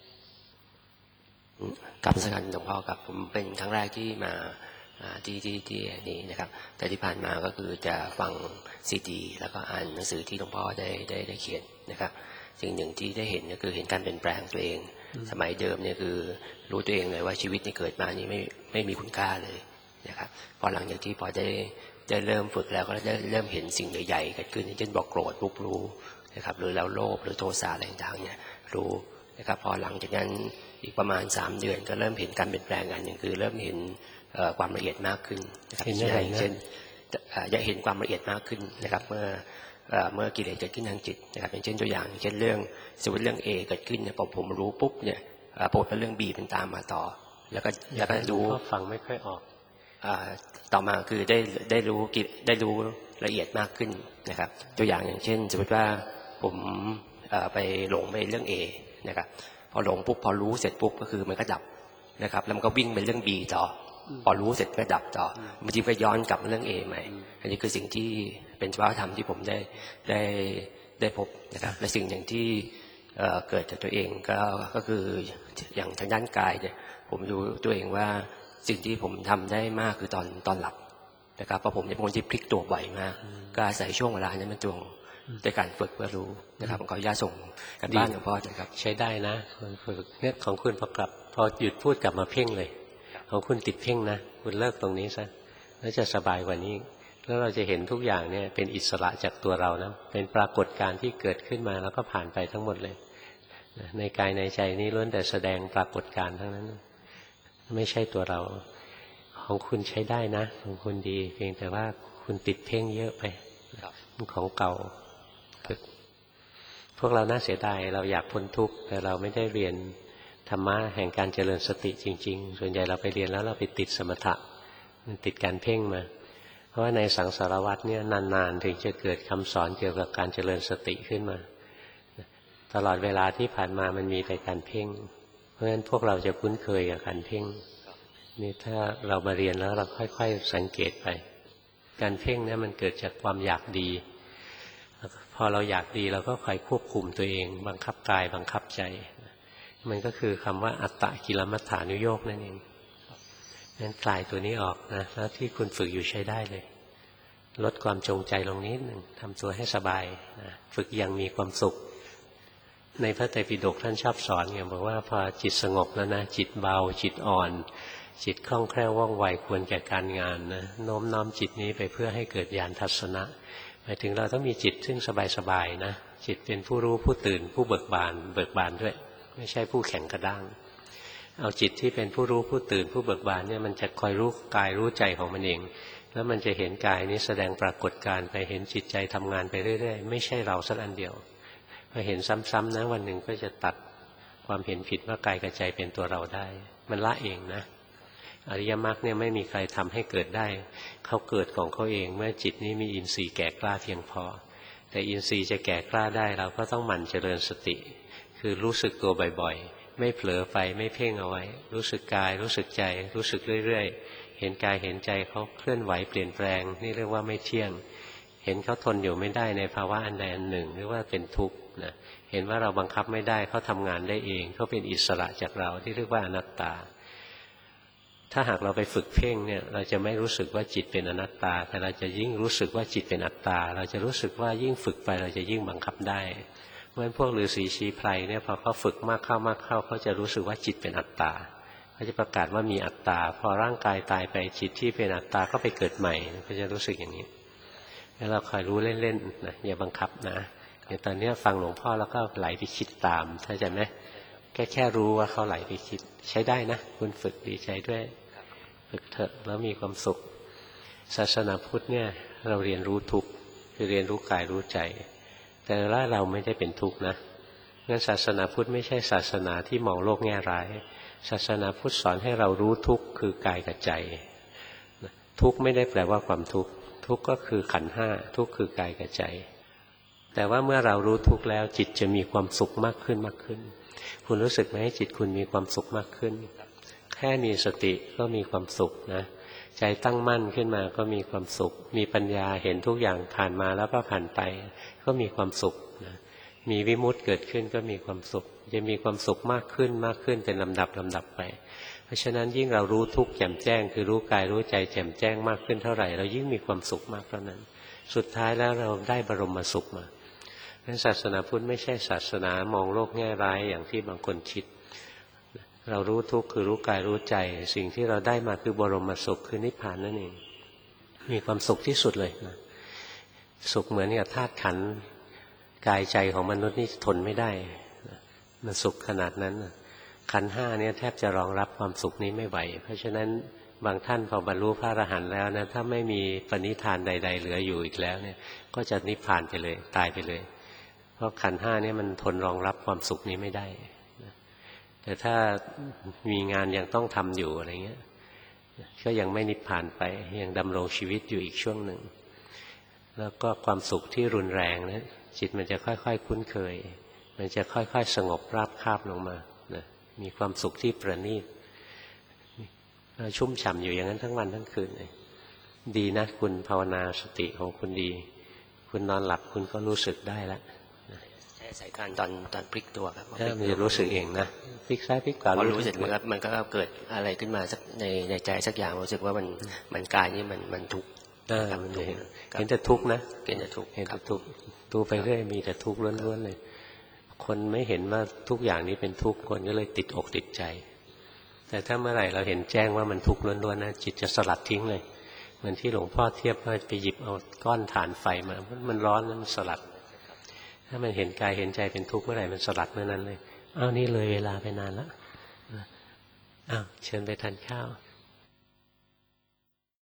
กลับมาสักการหลวงพ่อครับผมเป็นครั้งแรกที่มาที่ที่ที่นี้นะครับแต่ที่ผ่านมาก็คือจะฟังซีดีแล้วก็อ่านหนังสือที่หลวงพ่อได้ได้ได้เขียนนะครับสิ่งหนึ่งที่ได้เห็นก็คือเห็นการเปลี่ยนแปลงตัวเองสมัยเดิมเนี่ยคือรู้ตัวเองเลยว่าชีวิตที่เกิดมานี่ไม่ไม่มีคุณค่าเลยนะครับพอหลังจากที่พอได้ได้เริ่มฝึกแล้วก็ได้เริ่มเห็นสิ่งใหญ่ๆเกิดขึ้นเช่นบอกโกรธปุ๊บรู้นะครับหรือแล้วโลภหรือโทสะอะไรต่างๆเนี่ยรู้นะครับพอหลังจากนั้นอีกประมาณสามเดือนก็เริ่มเห็นการเปลี่ยนแปลงอันหนึ่งคือเริ่มเห็นความละเอียดมากขึ้นนะครับเช่นจะเห็นความละเอียดมากขึ้นนะครับเมื่อเมื่อกิเลสเกิดขึ้นทางจิตนะครับอย่างเช่นตัวอย่างเช่นเรื่องสมมติเรื่อง A เกิดขึ้นเนี่ยพอผมรู้ปุ๊บเนี่ยปรากฏว่าเรื่อง B เป็นตามมาต่อแล้วก็แล้วก็รู้ฟังไม่ค่อยออกต่อมาคือได้ได้รู้ได้รู้ละเอียดมากขึ้นนะครับตัวอย่างอย่างเช่นสมมติว่าผมไปหลงไปเรื่อง A นะครับพอหลงปุ๊บพอรู้เสร็จปุ๊บก็คือมันก็ดับนะครับแล้วมันก็วิ่งไปเรื่อง B ต่อพอรู้เสร็จก็ดับต่อบางทีก็ย้อนกลับมาเรื่อง A ใหม่อันนี้คือสิ่งที่เป็นสภาวธรรมที่ผมได้ได้ได้พบนะครับและสิ่งอย่างที่เกิดจากตัวเองก็ก็คืออย่างทางด้านกายเนี่ยผมดูตัวเองว่าสิ่งที่ผมทำได้มากคือตอนตอนหลับนะครับเพราะผมเป็นคนที่พลิกตัวบ่อยมากก็อาศัยช่วงเวลานั้นเป็นช่วงในการฝึกเพื่อรู้นะครับผมขออนุญาตส่งกันบ้านหลวงพ่อนะครับใช้ได้นะคนฝึกเนี่ยของคุณพอกลับพอหยุดพูดกลับมาเพ่งเลยของคุณติดเพ่งนะคุณเลิกตรงนี้ซะแล้วจะสบายกว่านี้แล้วเราจะเห็นทุกอย่างเนี่ยเป็นอิสระจากตัวเรานะเป็นปรากฏการณ์ที่เกิดขึ้นมาแล้วก็ผ่านไปทั้งหมดเลยในกายในใจนี้ล้วนแต่แสดงปรากฏการณ์ทั้งนั้นไม่ใช่ตัวเราของคุณใช้ได้นะของคุณดีเพียงแต่ว่าคุณติดเพ่งเยอะไปมันของเก่าฝึกพวกเราน่าเสียดายเราอยากพ้นทุกข์แต่เราไม่ได้เรียนธรรมะแห่งการเจริญสติจริงๆส่วนใหญ่เราไปเรียนแล้วเราไปติดสมถะมันติดการเพ่งมาเพราะว่าในสังสารวัฏเนี่ยนานๆถึงจะเกิดคำสอนเกี่ยวกับการเจริญสติขึ้นมาตลอดเวลาที่ผ่านมามันมีแต่การเพ่งเพราะฉะนั้นพวกเราจะคุ้นเคยกับการเพ่งนี่ถ้าเรามาเรียนแล้วเราค่อยๆสังเกตไปการเพ่งเนี่ยมันเกิดจากความอยากดีพอเราอยากดีเราก็คอยควบคุมตัวเองบังคับกายบังคับใจมันก็คือคำว่าอัตตกิลมัฏฐานุโยคนั่นเองงั้นคลายตัวนี้ออกนะแล้วที่คุณฝึกอยู่ใช้ได้เลยลดความจงใจลงนิดหนึ่งทำตัวให้สบายนะฝึกอย่างมีความสุขในพระไตรปิฎกท่านชอบสอนไงบอกว่าพอจิตสงบแล้วนะจิตเบาจิตอ่อนจิตคล่องแคล่วว่องไวควรแก่การงานนะโน้มน้อมจิตนี้ไปเพื่อให้เกิดญาณทัศนะหมายถึงเราต้องมีจิตซึ่งสบายๆนะจิตเป็นผู้รู้ผู้ตื่นผู้เบิกบานเบิกบานด้วยไม่ใช่ผู้แข็งกระด้างเอาจิตที่เป็นผู้รู้ผู้ตื่นผู้เบิกบานเนี่ยมันจะคอยรู้กายรู้ใจของมันเองแล้วมันจะเห็นกายนี้แสดงปรากฏการณ์ไปเห็นจิตใจทำงานไปเรื่อยๆไม่ใช่เราสักอันเดียวพอเห็นซ้ำๆนะวันหนึ่งก็จะตัดความเห็นผิดว่ากายกับใจเป็นตัวเราได้มันละเองนะอริยมรรคเนี่ยไม่มีใครทำให้เกิดได้เขาเกิดของเขาเองเมื่อจิตนี้มีอินทรีย์แก่กล้าเพียงพอแต่อินทรีย์จะแก่กล้าได้เราก็ต้องหมั่นเจริญสติคือรู้สึกตัวบ่อยๆไม่เผลอไปไม่เพ่งเอาไว้รู้สึกกายรู้สึกใจรู้สึกเรื่อยๆเห็นกายเห็นใจเขาเคลื่อนไหวเปลี่ยนแปลงนี่เรียกว่าไม่เที่ยงเห็นเขาทนอยู่ไม่ได้ในภาวะอันใดอันหนึ่งหรือว่าเป็นทุกข์นะเห็นว่าเราบังคับไม่ได้เขาทำงานได้เองเขาเป็นอิสระจากเราที่เรียกว่าอนัตตาถ้าหากเราไปฝึกเพ่งเนี่ยเราจะไม่รู้สึกว่าจิตเป็นอนัตตาแต่เราจะยิ่งรู้สึกว่าจิตเป็นอัตตาเราจะรู้สึกว่ายิ่งฝึกไปเราจะยิ่งบังคับได้เหมือนพวกฤาษีชีไพรเนี่ยพอเขาฝึกมากเข้ามากเข้าเขาจะรู้สึกว่าจิตเป็นอัตตาเขาจะประกาศว่ามีอัตตาพอร่างกายตายไปจิตที่เป็นอัตตาก็ไปเกิดใหม่ก็จะรู้สึกอย่างนี้แล้วเราคอยรู้เล่นๆนะอย่าบังคับนะอย่างตอนนี้ฟังหลวงพ่อแล้วก็ไหลไปคิดตามเข้าใจไหมแค่แค่รู้ว่าเขาไหลไปคิดใช้ได้นะคุณฝึกดีใจด้วยฝึกเถอะแล้วมีความสุขศาสนาพุทธเนี่ยเราเรียนรู้ทุกข์คือเรียนรู้กายรู้ใจแต่ละเราไม่ได้เป็นทุกข์นะงั้นศาสนาพุทธไม่ใช่ศาสนาที่มองโลกแง่ร้ายศาสนาพุทธสอนให้เรารู้ทุกข์คือกายกับใจทุกข์ไม่ได้แปลว่าความทุกข์ทุกข์ก็คือขันธ์ห้าทุกข์คือกายกับใจแต่ว่าเมื่อเรารู้ทุกข์แล้วจิตจะมีความสุขมากขึ้นมากขึ้นคุณรู้สึกไหมจิตคุณมีความสุขมากขึ้นแค่มีสติก็มีความสุขนะใจตั้งมั่นขึ้นมาก็มีความสุขมีปัญญาเห็นทุกอย่างผ่านมาแล้วก็ผ่านไปก็มีความสุขนะมีวิมุตติเกิดขึ้นก็มีความสุขจะมีความสุขมากขึ้นมากขึ้นเป็นลำดับลำดับไปเพราะฉะนั้นยิ่งเรารู้ทุกข์แจ่มแจ้งคือรู้กายรู้ใจแจ่มแจ้งมากขึ้นเท่าไหร่เรายิ่งมีความสุขมากเท่านั้นสุดท้ายแล้วเราได้บรมสุขมาเพราะศาสนาพุทธไม่ใช่ศาสนามองโลกแง่ร้ายอย่างที่บางคนคิดเรารู้ทุกข์คือรู้กายรู้ใจสิ่งที่เราได้มาคือบรมสุขคือนิพพานนั่นเองมีความสุขที่สุดเลยนะสุขเหมือนกับธาตุขันธ์กายใจของมนุษย์นี่ทนไม่ได้มันสุขขนาดนั้นขันธ์ห้าเนี่ยแทบจะรองรับความสุขนี้ไม่ไหวเพราะฉะนั้นบางท่านพอบรรลุพระอรหันต์แล้วนะถ้าไม่มีปณิธานใดๆเหลืออยู่อีกแล้วเนี่ยก็จะนิพพานไปเลยตายไปเลยเพราะขันธ์ห้าเนี่ยมันทนรองรับความสุขนี้ไม่ได้แต่ถ้ามีงานยังต้องทำอยู่อะไรเงี้ยก็ยังไม่นิพพานไปยังดำรงชีวิตอยู่อีกช่วงหนึ่งแล้วก็ความสุขที่รุนแรงนะจิตมันจะค่อยๆคุ้นเคยมันจะค่อยๆสงบราบคาบลงมานะมีความสุขที่ประณีตชุ่มฉ่ำอยู่อย่างนั้นทั้งวันทั้งคืนเลยดีนะคุณภาวนาสติของคุณดีคุณนอนหลับคุณก็รู้สึกได้แล้วใช่สายการตอนตอนพลิกตัวครับมันจะรู้สึกเองนะพลิกซ้ายพลิกขวาพอรู้สึกมันก็มันก็เกิดอะไรขึ้นมาสักในในใจสักอย่างรู้สึกว่ามันมันกายนี่มันมันทุกข์เห็นแต่ทุกข์นะเห็นแต่ทุกข์เห็นแต่ทุกข์ดูไปเรื่อยมีแต่ทุกข์ล้วนๆเลยคนไม่เห็นว่าทุกอย่างนี้เป็นทุกข์คนก็เลยติดอกติดใจแต่ถ้าเมื่อไหร่เราเห็นแจ้งว่ามันทุกข์ล้วนๆนะจิตจะสลัดทิ้งเลยเหมือนที่หลวงพ่อเทียบว่าไปหยิบเอาก้อนถ่านไฟมามันร้อนแล้วมันสลัดถ้ามันเห็นกายเห็นใจเป็นทุกข์เมื่อไหร่มันสลัดเมื่อนั้นเลยอ้าวนี่เลยเวลาไปนานแล้วอ้าวเชิญไปทานข้าว